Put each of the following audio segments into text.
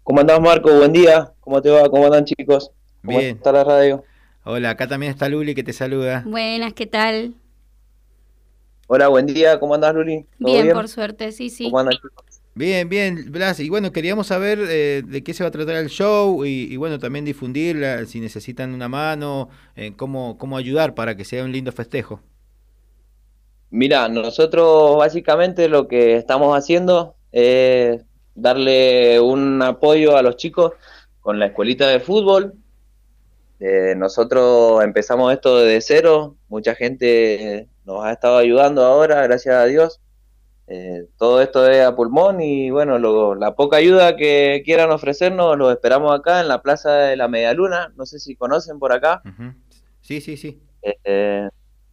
¿Cómo andás, Marco? Buen día. ¿Cómo te va? ¿Cómo andan, chicos? ¿Cómo Bien. está la radio? Hola, acá también está Luli que te saluda. Buenas, ¿qué tal? Hola, buen día. ¿Cómo andás, Luli? ¿Todo Bien, por bien? suerte, sí, ¿Cómo sí. andan, chicos? Bien, bien, Blas. Y bueno, queríamos saber de qué se va a tratar el show y bueno, también difundirla, si necesitan una mano, cómo ayudar para que sea un lindo festejo. Mirá, nosotros básicamente lo que estamos haciendo es darle un apoyo a los chicos con la escuelita de fútbol. Nosotros empezamos esto desde cero. Mucha gente nos ha estado ayudando ahora, gracias a Dios. Todo esto es a pulmón y bueno, la poca ayuda que quieran ofrecernos lo esperamos acá en la Plaza de la Medialuna. No sé si conocen por acá. Ujú. Sí, sí, sí. Eh,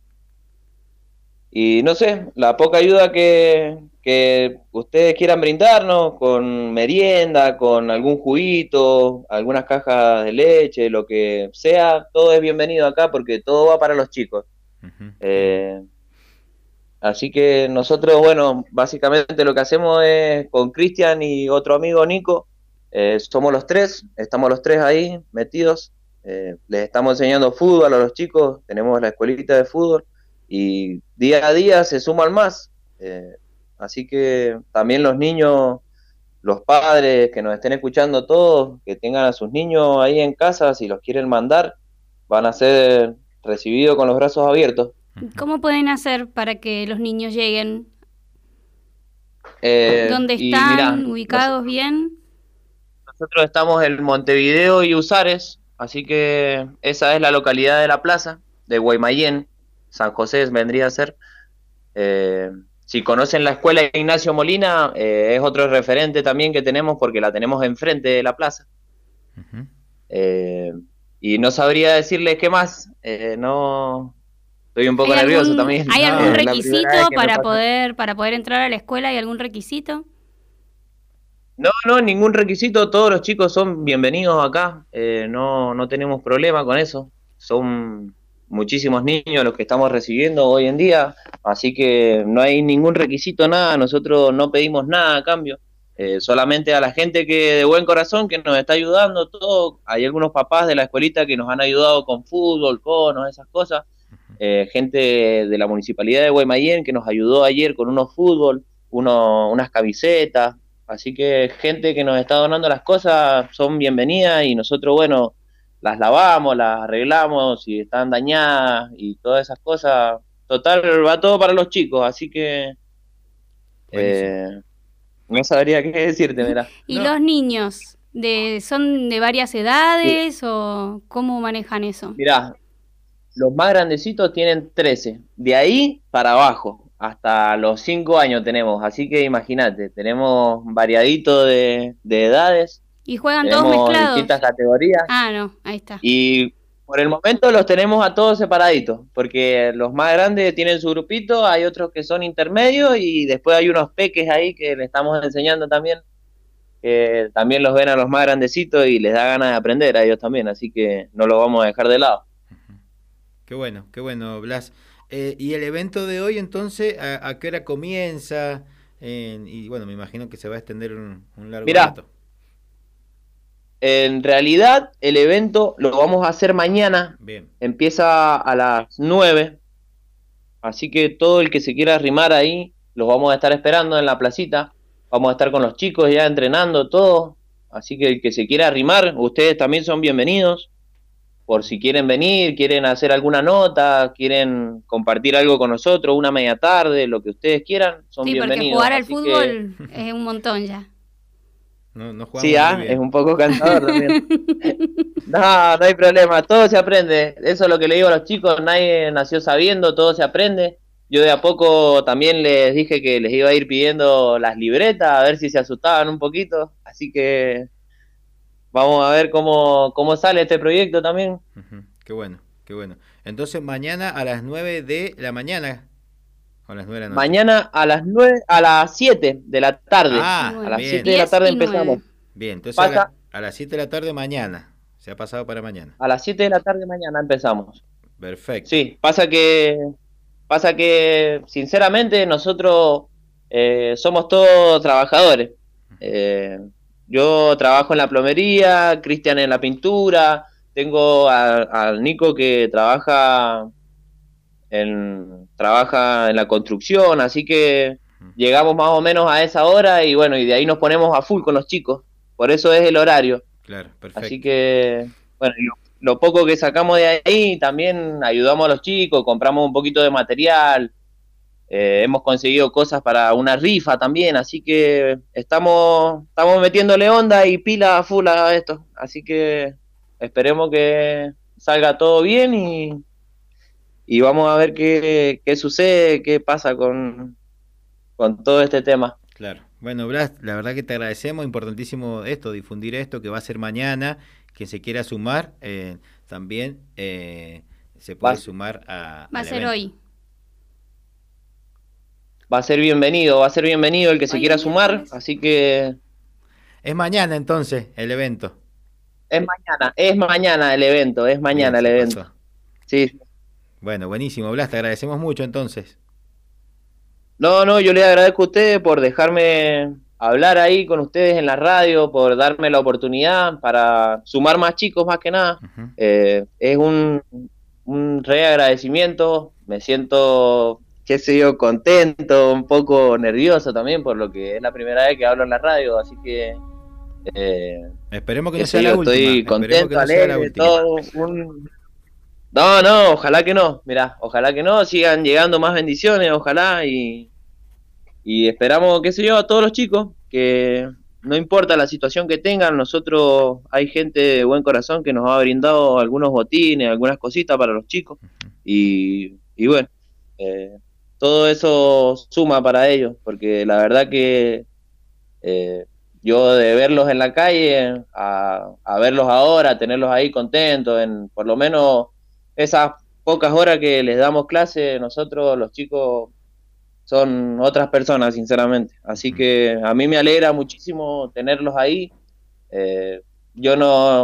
y no sé, la poca ayuda que ustedes quieran brindarnos con merienda, con algún juguito, algunas cajas de leche, lo que sea, todo es bienvenido acá porque todo va para los chicos. Ujú. Qué bueno. Eh, Así que nosotros, bueno, básicamente lo que hacemos es con Cristian y otro amigo Nico, somos los tres, estamos los tres ahí metidos, les estamos enseñando fútbol a los chicos, tenemos la escuelita de fútbol y día a día se suman más. eh, Así que también los niños, los padres que nos estén escuchando todos, que tengan a sus niños ahí en casa, si los quieren mandar, van a ser recibidos con los brazos abiertos. Ujú. ¿Cómo pueden hacer para que los niños lleguen? ¿Dónde Y mira, están ubicados bien? nosotros estamos en Montevideo y Usares, así que esa es la localidad de la plaza, de Guaymallén, San José vendría a ser. Eh, si conocen la escuela Ignacio Molina, es otro referente también que tenemos porque la tenemos enfrente de la plaza. Ujú. Eh, y no sabría decirles qué más, no, estoy un poco ¿Hay nervioso algún, también, hay algún No, la primera vez requisito que me pasa. para poder entrar a la escuela? ¿Hay algún requisito? No, no, ningún requisito, todos los chicos son bienvenidos acá, no, no tenemos problema con eso. Son muchísimos niños los que estamos recibiendo hoy en día, así que no hay ningún requisito, nada, nosotros no pedimos nada a cambio. Solamente a la gente que de buen corazón que nos está ayudando, todo. Hay algunos papás de la escuelita que nos han ayudado con fútbol, conos, esas cosas. Gente de la municipalidad de Guaymallén que nos ayudó ayer con unos fútbol, unas camisetas. Así que gente que nos está donando las cosas son bienvenidas y nosotros, bueno, las lavamos, las arreglamos si están dañadas y todas esas cosas. Total, va todo para los chicos, así que buenísimo. eh, no sabría qué decirte, mira. ¿Y No, los niños son de varias edades o cómo manejan eso? Mira, los más grandecitos tienen 13, de ahí para abajo, hasta los 5 años tenemos, así que imagínate, tenemos variadito de edades, ¿Y juegan todos tenemos distintas mezclados? categorías. Ah, no, ahí está. Y por el momento los tenemos a todos separaditos, porque los más grandes tienen su grupito, hay otros que son intermedios y después hay unos peques ahí que le estamos enseñando también, que también los ven a los más grandecitos y les da ganas de aprender a ellos también, así que no los vamos a dejar de lado. qué bueno, Blas. ¿Y el evento de hoy entonces, a qué hora comienza? Y bueno, me imagino que se va a extender un largo Mirá, rato. en realidad el evento lo vamos a hacer mañana, Bien. empieza a las 9, así que todo el que se quiera arrimar ahí, los vamos a estar esperando en la placita. Vamos a estar con los chicos ya entrenando todo. Así que el que se quiera arrimar, ustedes también son bienvenidos. Por si quieren venir, quieren hacer alguna nota, quieren compartir algo con nosotros, una media tarde, lo que ustedes quieran, son Sí, porque bienvenidos. jugar al Así que fútbol es un montón ya. No, no sí, jugamos muy es bien. un poco cansador también. No, no hay problema, todo se aprende. Eso es lo que le digo a los chicos, nadie nació sabiendo, todo se aprende. Yo de a poco también les dije que les iba a ir pidiendo las libretas, a ver si se asustaban un poquito. Así que vamos a ver cómo sale este proyecto también. Ujú. Qué bueno, qué bueno. Entonces mañana a las 9 de la mañana o a las 9 de la noche. Mañana a las 9, a las 7 de la tarde. A Ah, Nueve, las 7 bien, de la 10 tarde y empezamos. 9. bien. Entonces Pasa a las 7 de la tarde mañana. Se ha pasado para mañana. a las 7 de la tarde mañana empezamos. Perfecto. Sí, pasa que sinceramente nosotros somos todos trabajadores. Eh, Yo trabajo en la plomería, Cristian en la pintura, tengo al Nico que trabaja en la construcción, así que llegamos más o menos a esa hora y bueno, y de ahí nos ponemos a full con los chicos, por eso es el horario. Claro, Así perfecto. que, bueno, y lo poco que sacamos de ahí también ayudamos a los chicos, compramos un poquito de material, hemos conseguido cosas para una rifa también, así que estamos metiéndole onda y pila a full a esto. Así que esperemos que salga todo bien y vamos a ver qué sucede, qué pasa con todo este tema. Claro. Bueno, Blas, la verdad que te agradecemos, importantísimo esto, difundir esto que va a ser mañana, quien se quiera sumar, también se Va, puede sumar Va a al ser evento. hoy. va a ser bienvenido el que se Hoy es quiera sumar, miércoles. así que Es mañana entonces el evento. es mañana el evento, es Bien, mañana el se evento. pasó. Sí. Bueno, buenísimo, Blas, te agradecemos mucho entonces. No, no, yo les agradezco a ustedes por dejarme hablar ahí con ustedes en la radio, por darme la oportunidad para sumar más chicos más que nada. Ujú. Es un re agradecimiento, me siento, qué sé yo, contento, un poco nervioso también por lo que es la primera vez que hablo en la radio, así que, eh, Esperemos que qué no sea sé la yo, última, estoy esperemos que contento, no sea la alegre, última. todo No, no, ojalá que no, mirá, ojalá que no, sigan llegando más bendiciones, ojalá y esperamos, qué sé yo, a todos los chicos, que no importa la situación que tengan, nosotros hay gente de buen corazón que nos ha brindado algunos botines, algunas cositas para los chicos, y bueno, eh, todo eso suma para ellos, porque la verdad que eh, yo de verlos en la calle a verlos ahora, tenerlos ahí contentos, en por lo menos esas pocas horas que les damos clase, nosotros los chicos son otras personas, sinceramente. Así Ujú. que a mí me alegra muchísimo tenerlos ahí. Eh, yo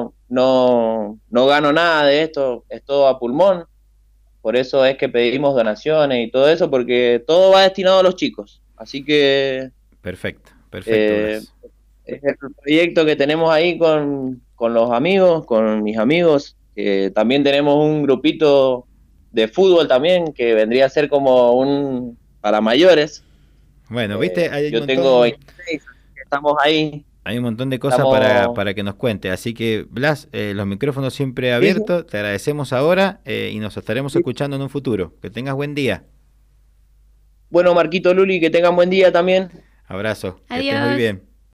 no gano nada de esto, es todo a pulmón. Por eso es que pedimos donaciones y todo eso, porque todo va destinado a los chicos. Así que Perfecto, perfecto, eh, Blas. es el proyecto que tenemos ahí con los amigos, con mis amigos. También tenemos un grupito de fútbol también, que vendría a ser como un para mayores. Bueno, viste, Yo tengo 26, estamos ahí, hay un montón de cosas estamos... para que nos cuente. Así que, Blas, los micrófonos siempre Sí, sí, abiertos. Te agradecemos ahora y nos estaremos sí. escuchando en un futuro. Que tengas buen día. Bueno, Marquito, Luli, que tengan buen día también. Abrazo, que estés muy Adiós. bien.